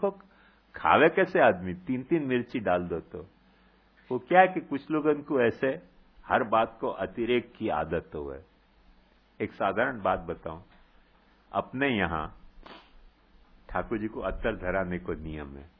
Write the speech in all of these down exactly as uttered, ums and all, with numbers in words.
देखो खावे कैसे आदमी, तीन तीन मिर्ची डाल दो तो। वो क्या है कि कुछ लोगों को ऐसे हर बात को अतिरेक की आदत हो है। एक साधारण बात बताऊं, अपने यहां ठाकुर जी को अत्तर धराने को नियम है।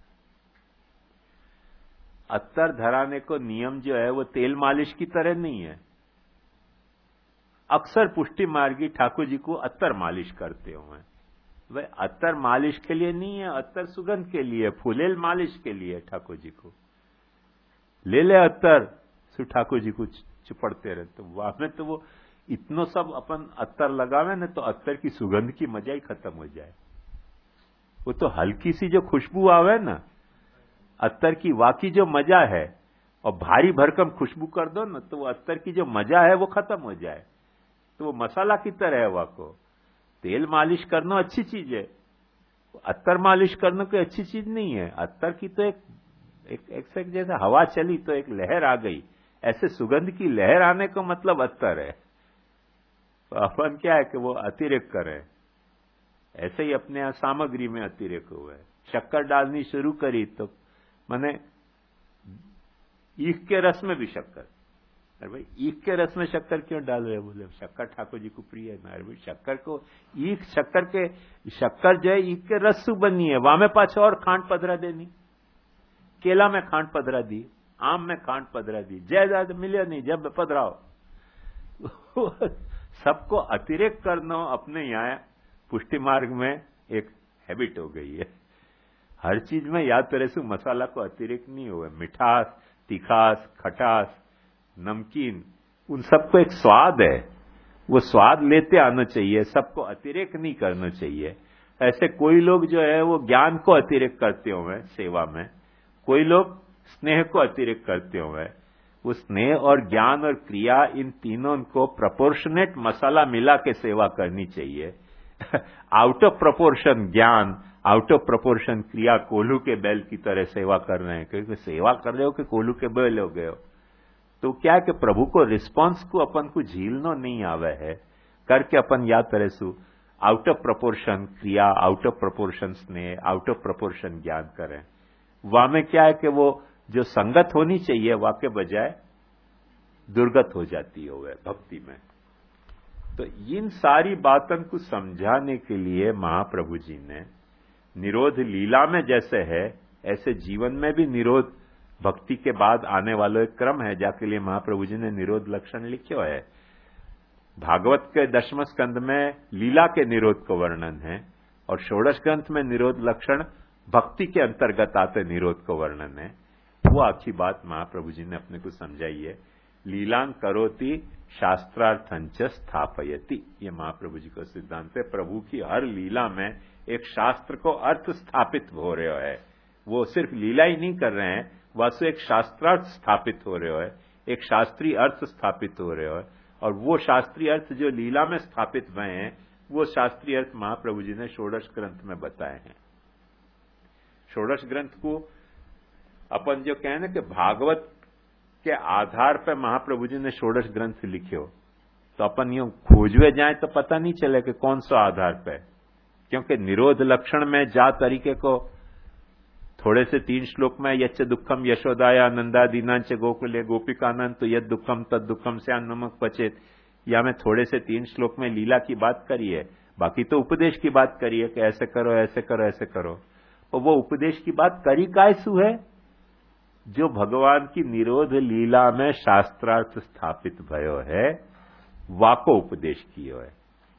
अत्तर धराने को नियम जो है वो तेल मालिश की तरह नहीं है। अक्सर पुष्टि मार्गी ठाकुर जी को अत्तर मालिश करते हुए, वह अत्तर मालिश के लिए नहीं है, अत्तर सुगंध के लिए, फुलेल मालिश के लिए ठाकुर जी को ले ले अत्तर, सो ठाकुर जी को चिपड़ते रहते। तो वहां में तो वो इतनो सब अपन अत्तर लगावे ना तो अत्तर की सुगंध की मजा ही खत्म हो जाए। वो तो हल्की सी जो खुशबू आवे ना अत्तर की, वाकई जो मजा है, और भारी भरकम खुशबू कर दो ना तो वो अत्तर की जो मजा है वो खत्म हो जाए। तो वो मसाला की तरह है। वाको तेल मालिश करना अच्छी चीज है, अत्तर मालिश करना कोई अच्छी चीज नहीं है। अत्तर की तो एक एक, एक, एक जैसे हवा चली तो एक लहर आ गई, ऐसे सुगंध की लहर आने का मतलब अत्तर है। तो अपन क्या है कि वो अतिरेक करें। ऐसे ही अपने यहां सामग्री में अतिरेक हुआ है। शक्कर डालनी शुरू करी तो माने ईख के रस में भी शक्कर। अरे भाई ईख के रस में शक्कर क्यों डाल रहे? बोले शक्कर ठाकुर जी को प्रिय है ना। अरे भाई शक्कर को ईख शक्कर के शक्कर जो है ईख के रस से बनी है, वहां में पाछे और खांड पधरा देनी। केला में खांड पधरा दी, आम में खांड पधरा दी, जय मिले नहीं जब पधराओ। सबको अतिरेक करना अपने यहाँ पुष्टि मार्ग में एक हैबिट हो गई है। हर चीज में या तरह से मसाला को अतिरेक नहीं हुआ। मिठास, तीखास, खटास, नमकीन, उन सबको एक स्वाद है, वो स्वाद लेते आना चाहिए। सबको अतिरेक नहीं करना चाहिए। ऐसे कोई लोग जो है वो ज्ञान को अतिरेक करते हुए सेवा में, कोई लोग स्नेह को अतिरेक करते हुए, वो स्नेह और ज्ञान और क्रिया इन तीनों को प्रोपोर्शनेट मसाला मिला के सेवा करनी चाहिए। आउट ऑफ प्रोपोर्शन ज्ञान, आउट ऑफ प्रोपोर्शन क्रिया, कोल्हू के बैल की तरह सेवा कर रहे हैं। क्योंकि सेवा कर रहे हो कि कोल्हू के बैल हो गए हो। तो क्या है कि प्रभु को रिस्पांस को अपन को झीलनो नहीं आवे है करके अपन या तरह से आउट ऑफ प्रोपोर्शन क्रिया, आउट ऑफ प्रोपोर्शन स्नेह, आउट ऑफ प्रोपोर्शन ज्ञान करें। वहां में क्या है कि वो जो संगत होनी चाहिए वहां के बजाय दुर्गत हो जाती है वह भक्ति में। तो इन सारी बातों को समझाने के लिए महाप्रभु जी ने निरोध लीला में जैसे है ऐसे जीवन में भी निरोध भक्ति के बाद आने वाला एक क्रम है, जाके लिए महाप्रभु जी ने निरोध लक्षण लिखे है। भागवत के दशम स्कंद में लीला के निरोध को वर्णन है और षोडश ग्रंथ में निरोध लक्षण भक्ति के अंतर्गत आते निरोध को वर्णन है। वो आखी बात महाप्रभु जी ने अपने को समझाई है। लीलां करोति शास्त्रार्थंच स्थापयति, ये महाप्रभु जी का सिद्धांत है। प्रभु की हर लीला में एक शास्त्र को अर्थ स्थापित हो रहे है। वो सिर्फ लीला ही नहीं कर रहे हैं, वास्तव एक शास्त्रार्थ स्थापित हो रहे है, एक शास्त्रीय अर्थ स्थापित हो रहे है। और वो शास्त्रीय अर्थ जो लीला में स्थापित हुए हैं वो शास्त्रीय अर्थ महाप्रभु जी ने षोडश ग्रंथ में बताए हैं। षोडश ग्रंथ को अपन जो कहें ना कि भागवत के आधार पर महाप्रभु जी ने षोडश ग्रंथ लिखे हो, तो अपन यूं खोजवे जाए तो पता नहीं चले कि कौन सा आधार पे। क्योंकि निरोध लक्षण में जा तरीके को थोड़े से तीन श्लोक में यच्च दुखम यशोदाया नंदा दीनांच गोकुले गोपिकानंद तो यद दुखम तद दुखम से नमक पचेत, या मैं थोड़े से तीन श्लोक में लीला की बात करी है, बाकी तो उपदेश की बात करी है कि ऐसे करो ऐसे करो ऐसे करो। और वो उपदेश की बात करी कायसु है जो भगवान की निरोध लीला में शास्त्रार्थ स्थापित भयो है, वाको उपदेश कियो है।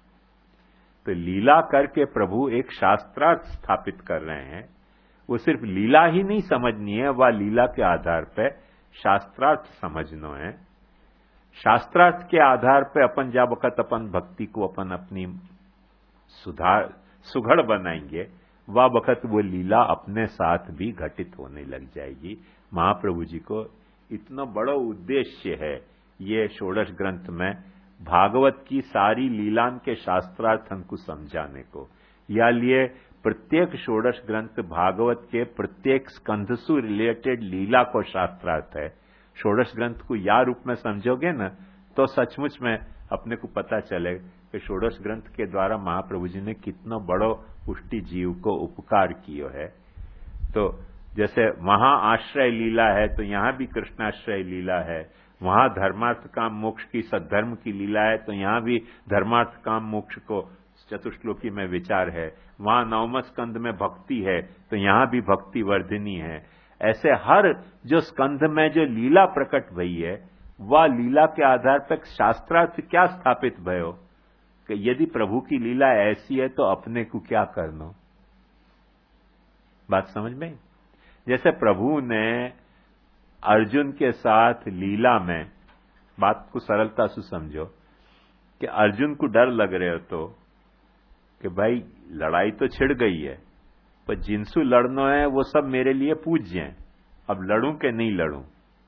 तो लीला करके प्रभु एक शास्त्रार्थ स्थापित कर रहे हैं। वो सिर्फ लीला ही नहीं समझनी है, वह लीला के आधार पर शास्त्रार्थ समझना है। शास्त्रार्थ के आधार पर अपन जब वक्त अपन भक्ति को अपन अपनी सुधार सुघड़ बनाएंगे, वह वक्त वो लीला अपने साथ भी घटित होने लग जाएगी। महाप्रभु जी को इतना बड़ा उद्देश्य है ये षोडश ग्रंथ में भागवत की सारी लीलान के शास्त्रार्थ हमको समझाने को। या लिए प्रत्येक षोडश ग्रंथ भागवत के प्रत्येक स्कंध से रिलेटेड लीला को शास्त्रार्थ है। षोडश ग्रंथ को या रूप में समझोगे ना तो सचमुच में अपने को पता चले कि षोडश ग्रंथ के द्वारा महाप्रभु जी ने कितना बड़ो पुष्टि जीव को उपकार कियो है। तो जैसे वहां आश्रय लीला है तो यहां भी कृष्णाश्रय लीला है, वहां धर्मार्थ काम मोक्ष की सद्धर्म की लीला है तो यहां भी धर्मार्थ काम मोक्ष को चतुश्लोकी में विचार है, वहां नवम स्कंध में भक्ति है तो यहां भी भक्ति वर्धिनी है। ऐसे हर जो स्कंध में जो लीला प्रकट भई है वह लीला के आधार पर शास्त्रार्थ क्या स्थापित भयो कि यदि प्रभु की लीला ऐसी है तो अपने को क्या करना। बात समझ में? जैसे प्रभु ने अर्जुन के साथ लीला में, बात को सरलता से समझो कि अर्जुन को डर लग रहे हो तो कि भाई लड़ाई तो छिड़ गई है पर जिनसु लड़ना है वो सब मेरे लिए पूज्य हैं, अब लड़ूं कि नहीं लड़ूं,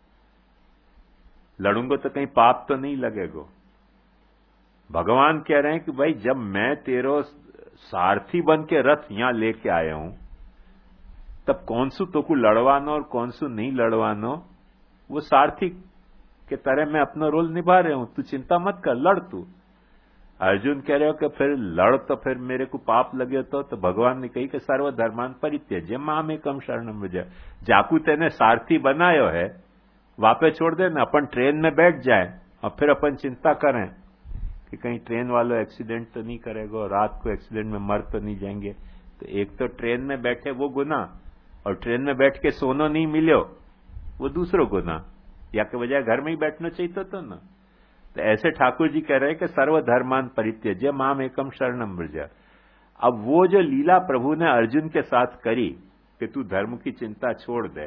लड़ूंगा तो कहीं पाप तो नहीं लगेगा। भगवान कह रहे हैं कि भाई जब मैं तेरो सारथी बन के रथ यहां लेके आया हूं तब कौन सु तो को लड़वानो और कौन सु नहीं लड़वानो वो सारथी के तरह मैं अपना रोल निभा रहा हूं, तू चिंता मत कर, लड़ तू। अर्जुन कह रहे हो कि फिर लड़ तो फिर मेरे को पाप लगे तो, तो भगवान ने कही कि सर्वधर्मान परित्यज्य माम एकम शरणम व्रज, जाकू तेने सारथी बनायो है वापे छोड़ देना, अपन ट्रेन में बैठ जाए और फिर अपन चिंता करें कि कहीं ट्रेन वालों एक्सीडेंट तो नहीं करेगा, रात को एक्सीडेंट में मर तो नहीं जाएंगे। तो एक तो ट्रेन में बैठे वो गुना और ट्रेन में बैठ के सोनो नहीं मिलो वो दूसरो गुना, या के बजाय घर में ही बैठना चाहिए तो, तो ना। तो ऐसे ठाकुर जी कह रहे हैं कि सर्वधर्मान परित्यज्य माम एकम शरणम व्रज। अब वो जो लीला प्रभु ने अर्जुन के साथ करी कि तू धर्म की चिंता छोड़ दे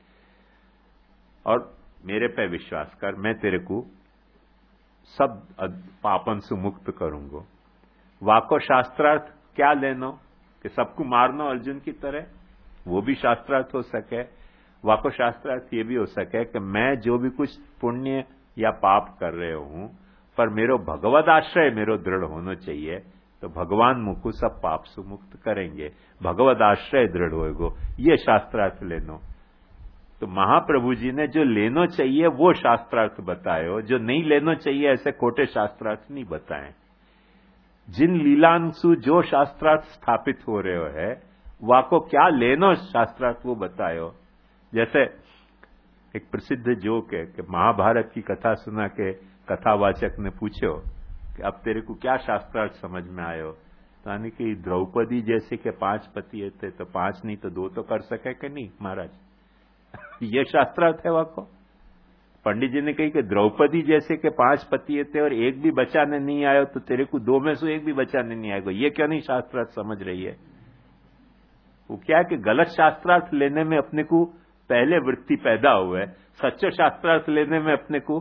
और मेरे पे विश्वास कर, मैं तेरे को सब पापन से मुक्त करूंगा। वाको शास्त्रार्थ क्या लेनो कि सबको मारनो अर्जुन की तरह, वो भी शास्त्रार्थ हो सके। वाको शास्त्रार्थ ये भी हो सके कि मैं जो भी कुछ पुण्य या पाप कर रहे हूं पर मेरो भगवद आश्रय मेरो दृढ़ होना चाहिए, तो भगवान मुझको सब पाप से मुक्त करेंगे, भगवद आश्रय दृढ़ होएगो, ये शास्त्रार्थ लेनो। तो महाप्रभु जी ने जो लेनो चाहिए वो शास्त्रार्थ बताए, जो नहीं लेनो चाहिए ऐसे खोटे शास्त्रार्थ नहीं बताए। जिन लीलांशु जो शास्त्रार्थ स्थापित हो रहे है वाको क्या लेनो शास्त्रार्थ वो बतायो। जैसे एक प्रसिद्ध जोक है कि महाभारत की कथा सुना के कथावाचक ने पूछो कि अब तेरे को क्या शास्त्रार्थ समझ में आयो, तो यानी कि द्रौपदी जैसे के पांच पति थे तो पांच नहीं तो दो तो कर सके कि नहीं महाराज, ये शास्त्रार्थ है। वाको पंडित जी ने कही कि द्रौपदी जैसे के पांच पति थे और एक भी बचाने नहीं आयो तो तेरे को दो में से एक भी बचाने नहीं आएगा, ये क्यों नहीं शास्त्रार्थ समझ रही है। वो क्या है कि गलत शास्त्रार्थ लेने में अपने को पहले वृत्ति पैदा हुआ है, सच्चे शास्त्रार्थ लेने में अपने को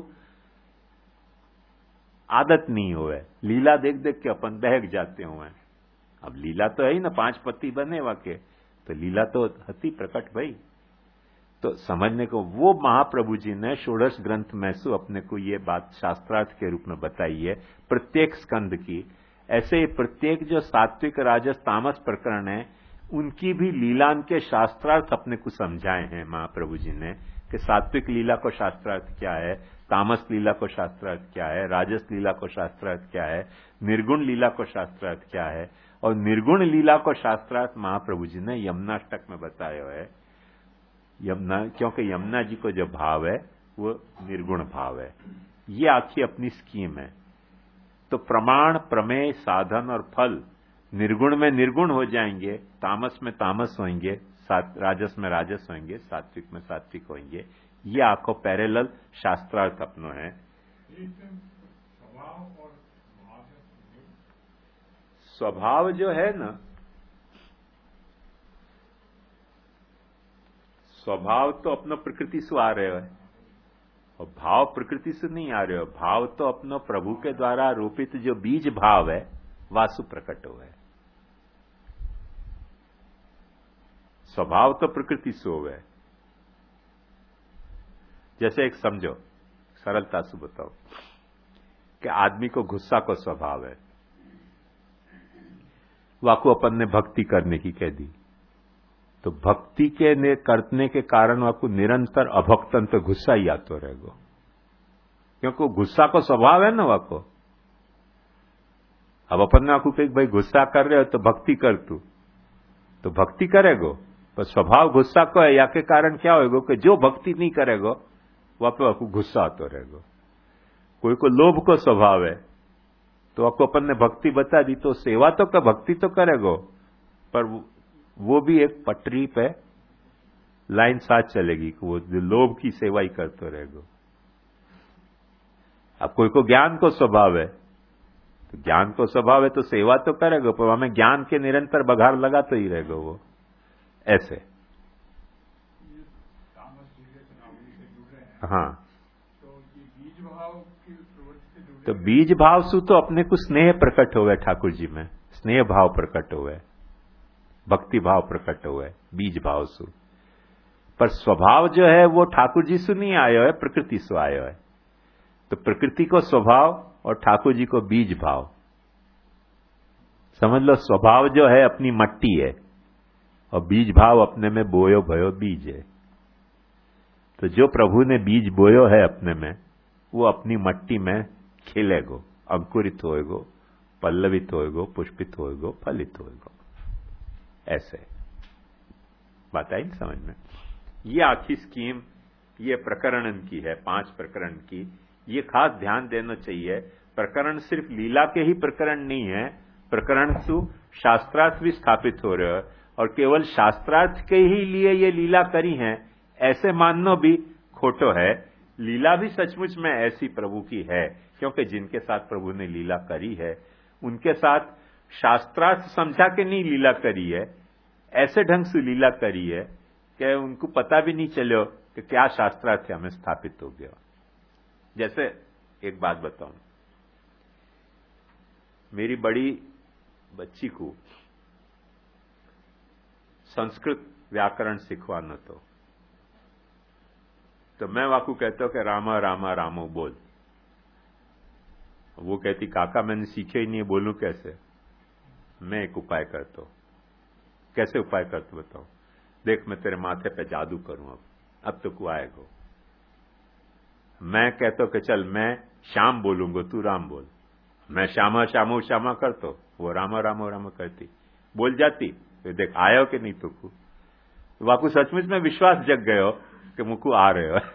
आदत नहीं हुआ है। लीला देख देख के अपन बहक जाते हुए हैं। अब लीला तो है ही ना, पांच पति बने वाके, तो लीला तो हती प्रकट भाई। तो समझने को वो महाप्रभु जी ने षोडश ग्रंथ में से अपने को ये बात शास्त्रार्थ के रूप में बताई है प्रत्येक स्कंद की। ऐसे ही प्रत्येक जो सात्विक राजस तामस प्रकरण है उनकी भी लीलान के शास्त्रार्थ अपने को समझाए हैं महाप्रभु जी ने कि सात्विक लीला को शास्त्रार्थ क्या है, तामस लीला को शास्त्रार्थ क्या है, राजस लीला को शास्त्रार्थ क्या है, निर्गुण लीला को शास्त्रार्थ क्या है। और निर्गुण लीला को शास्त्रार्थ महाप्रभु जी ने यमुनाष्टक में बताया है। यमुना, क्योंकि यमुना जी को जो भाव है वो निर्गुण भाव है। ये आखिर अपनी स्कीम है। तो प्रमाण, प्रमेय, साधन और फल निर्गुण में निर्गुण हो जाएंगे, तामस में तामस होंगे, राजस में राजस होंगे, सात्विक में सात्विक होंगे। ये आपको पैरेलल शास्त्रार्थ अपनो है। स्वभाव जो है ना, स्वभाव तो अपना प्रकृति से आ रहे हो और भाव प्रकृति से नहीं आ रहे हो। भाव तो अपना प्रभु के द्वारा आरोपित जो बीज भाव है वासु प्रकट हुआ है। स्वभाव तो प्रकृति से हुआ है। जैसे एक समझो, सरलता से बताओ कि आदमी को गुस्सा को स्वभाव है, वाको अपन ने भक्ति करने की कह दी, तो भक्ति के ने करने के कारण वाको निरंतर अभक्तन तो गुस्सा ही आतो रहेगा, क्योंकि गुस्सा को स्वभाव है ना वाको। अब अपन ने आखू कही भाई गुस्सा कर रहे हो तो भक्ति कर तू, तो भक्ति करेगो, पर स्वभाव गुस्सा को है या के कारण क्या होएगो कि जो भक्ति नहीं करेगो वहां पे आपको गुस्सा आतो रहेगो। कोई को लोभ को स्वभाव है तो आपको अपन ने भक्ति बता दी तो सेवा तो का भक्ति तो करेगो, पर वो भी एक पटरी पे लाइन साथ चलेगी कि वो लोभ की सेवा ही करते रहेगो। अब कोई को ज्ञान को स्वभाव है तो ज्ञान को स्वभाव है तो सेवा तो करेगा, पर हमें ज्ञान के निरंतर बघार लगाते ही रहेगा वो। ऐसे हाँ, तो बीज भाव सु तो अपने को स्नेह प्रकट हुए ठाकुर जी में, स्नेह भाव प्रकट हुए, भक्ति भाव प्रकट हुए बीज भाव सु। पर स्वभाव जो है वो ठाकुर जी से नहीं आयो है, प्रकृति से आयो है। तो प्रकृति को स्वभाव और ठाकुर जी को बीज भाव। समझ लो स्वभाव जो है अपनी मट्टी है और बीज भाव अपने में बोयो भयो बीज है। तो जो प्रभु ने बीज बोयो है अपने में वो अपनी मट्टी में खिलेगो, अंकुरित होएगो, पल्लवित होएगो, पुष्पित होएगो, फलित होएगो। ऐसे बात आई समझ में। ये आखी स्कीम ये प्रकरण की है, पांच प्रकरण की। ये खास ध्यान देना चाहिए, प्रकरण सिर्फ लीला के ही प्रकरण नहीं है, प्रकरण सु शास्त्रार्थ भी स्थापित हो रहे हैं और केवल शास्त्रार्थ के ही लिए ये लीला करी है ऐसे मानना भी खोटो है। लीला भी सचमुच में ऐसी प्रभु की है, क्योंकि जिनके साथ प्रभु ने लीला करी है उनके साथ शास्त्रार्थ समझा के नहीं लीला करी है, ऐसे ढंग से लीला करी है कि उनको पता भी नहीं चलो कि क्या शास्त्रार्थ हमें स्थापित हो गया। जैसे एक बात बताऊं, मेरी बड़ी बच्ची को संस्कृत व्याकरण सिखवाना तो तो मैं वाकू कहता हूं कि रामा रामा रामो बोल। वो कहती काका मैंने सीखे ही नहीं, बोलूं कैसे। मैं एक उपाय करता हूं। कैसे उपाय करता बताओ। देख मैं तेरे माथे पे जादू करूं, अब अब तो को आएगा। मैं कहता हूं कि चल मैं श्याम बोलूंगा, तू राम बोल। मैं श्यामा श्यामो श्यामा करता, वो रामा रामो रामा करती, बोल जाती। तो देख आयो कि नहीं तुको। वाकू सचमुच में विश्वास जग गयो कि मुकू आ रहे हो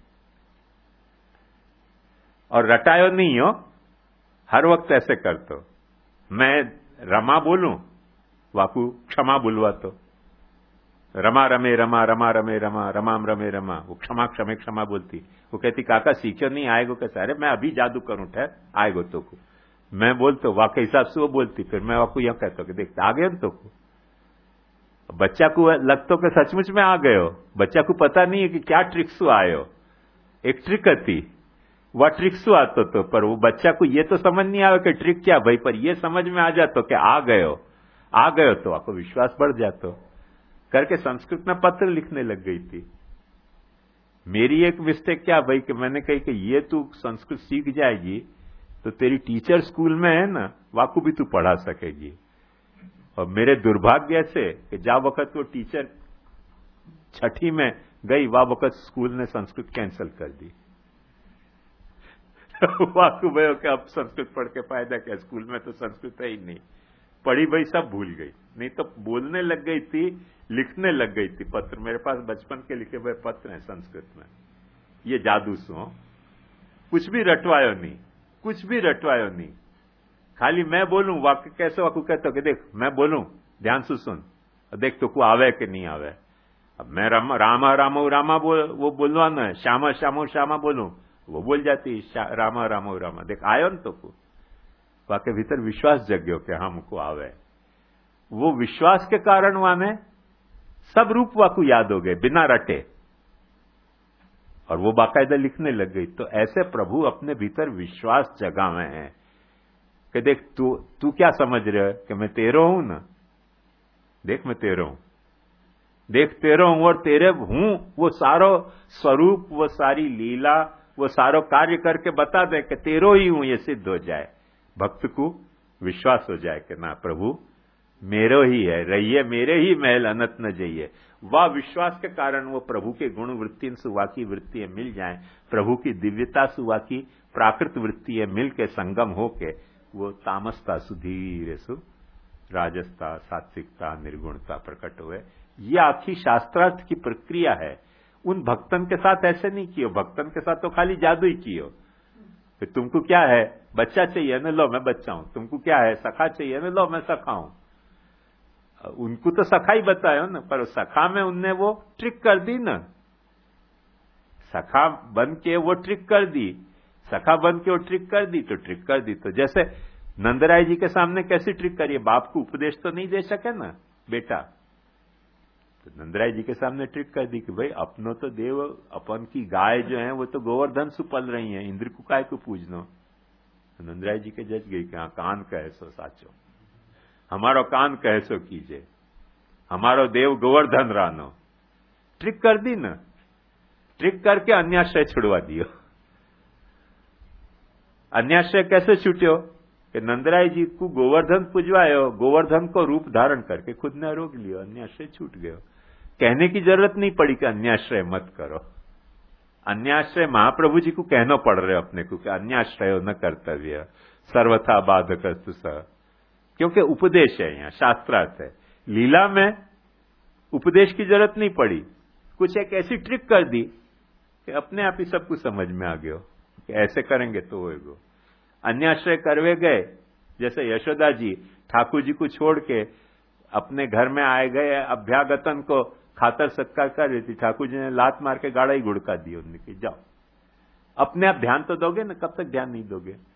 और रटायो नहीं हो, हर वक्त ऐसे करते। मैं रमा बोलूं, वाकू क्षमा बोलवा तो रमा रमे रमा रमा रमे रमा रमाम रमे रमा, वो क्षमा क्षमे क्षमा बोलती। वो कहती काका सीखो नहीं आएगो कैसे। अरे मैं अभी जादू करूं ठहर आएगो तो को। मैं बोलतो वाकई हिसाब से वो बोलती, फिर मैं वाकू यह कहता कि देख आ गए तो को। बच्चा को लगतो कि सचमुच में आ गए हो, बच्चा को पता नहीं है कि क्या ट्रिक्स आयो। एक ट्रिक थी वह ट्रिक्स आतो तो, पर वो बच्चा को ये तो समझ नहीं आवे कि ट्रिक क्या भाई, पर ये समझ में आ जातो कि आ गए हो आ गए हो तो आपको विश्वास बढ़ जातो। करके संस्कृत में पत्र लिखने लग गई थी। मेरी एक मिस्टेक क्या भाई कि मैंने कही कि ये तू संस्कृत सीख जाएगी तो तेरी टीचर स्कूल में है ना, वाकू भी तू पढ़ा सकेगी। और मेरे दुर्भाग्य से कि जा वक्त वो टीचर छठी में गई, वह वक्त स्कूल ने संस्कृत कैंसिल कर दी। वाकू भाई कि अब संस्कृत पढ़ के फायदा क्या, स्कूल में तो संस्कृत है ही नहीं। पढ़ी भाई सब भूल गई, नहीं तो बोलने लग गई थी, लिखने लग गई थी पत्र। मेरे पास बचपन के लिखे हुए पत्र हैं संस्कृत में। ये जादू सो कुछ भी रटवायो नहीं, कुछ भी रटवायो नहीं। खाली मैं बोलूं वाक्य कैसे वाकू कहते हो कि देख मैं बोलूं ध्यान से सुन, देख तो को आवे कि नहीं आवे। अब मैं रामा रामा रामो रामा बोल वो बोलवाना है, श्यामा श्यामो श्यामा बोलूं वो बोल जाती रामा रामो रामा। देख आयो न तो को वाके भीतर विश्वास जग्यो कि हमको आवे। वो विश्वास के कारण वाने सब रूप वाकू याद हो गए बिना रटे, और वो बाकायदा लिखने लग गई। तो ऐसे प्रभु अपने भीतर विश्वास जगावे हैं कि देख तू तू क्या समझ रहे हो कि मैं तेरो हूं ना, देख मैं तेरो हूं, देख तेरो हूं और तेरे हूं। वो सारो स्वरूप, वो सारी लीला, वो सारो कार्य करके बता दे कि तेरो ही हूं, ये सिद्ध हो जाए। भक्त को विश्वास हो जाए कि ना प्रभु मेरो ही है, रहिए मेरे ही महल अनत न जाइए। वह विश्वास के कारण वो प्रभु के गुण वृत्ति सुवा की वृत्ति मिल जाए, प्रभु की दिव्यता सुवा की प्राकृत वृत्ति मिल के संगम होके वो तामसता सुधीर सु राजसता सात्विकता निर्गुणता प्रकट हुए। ये आखी शास्त्रार्थ की प्रक्रिया है। उन भक्तन के साथ ऐसे नहीं कियो, भक्तन के साथ तो खाली जादू ही कियो। तो तुमको क्या है, बच्चा चाहिए ना, लो मैं बच्चा हूं। तुमको क्या है, सखा चाहिए ना, लो मैं सखा हूं। उनको तो सखा ही बतायो ना, पर सखा में उनने वो ट्रिक कर दी ना, सखा बन के वो ट्रिक कर दी, सखा बन के वो ट्रिक कर दी तो ट्रिक कर दी। तो जैसे नंदराय जी के सामने कैसी ट्रिक करिए, बाप को उपदेश तो नहीं दे सके ना बेटा, तो नंदराय जी के सामने ट्रिक कर दी कि भाई अपनो तो देव, अपन की गाय जो है वो तो गोवर्धन सु पल रही है, इंद्र को काय को पूजनो। तो नंदराय जी के जज गई कि हाँ कान कहे सो साचो, हमारो कान कहे सो कीजे, हमारो देव गोवर्धन रानो। ट्रिक कर दी ना, ट्रिक करके अन्याश्रय छुड़वा दियो। अन्याश्रय कैसे छूट्यो कि नंदराय जी को गोवर्धन पुजवायो, गोवर्धन को रूप धारण करके खुद ने रोक लियो, अन्याश्रय छूट गयो। कहने की जरूरत नहीं पड़ी कि अन्याश्रय मत करो। अन्याश्रय महाप्रभु जी को कहना पड़ रहे अपने को कि अन्याश्रय न कर्तव्य सर्वथा बाधकस्तु स, क्योंकि उपदेश है, यहाँ शास्त्रार्थ है। लीला में उपदेश की जरूरत नहीं पड़ी, कुछ एक ऐसी ट्रिक कर दी कि अपने आप ही सब कुछ समझ में आ गयो कि ऐसे करेंगे तो होएगो। अन्याश्रय करवे गए, जैसे यशोदा जी ठाकुर जी को छोड़ के अपने घर में आए गए, अभ्यागतन को खातर सत्कार कर रही थी, ठाकुर जी ने लात मार के गाड़ा ही गुड़का दी, उनने कि जाओ। अपने आप ध्यान तो दोगे ना, कब तक ध्यान नहीं दोगे।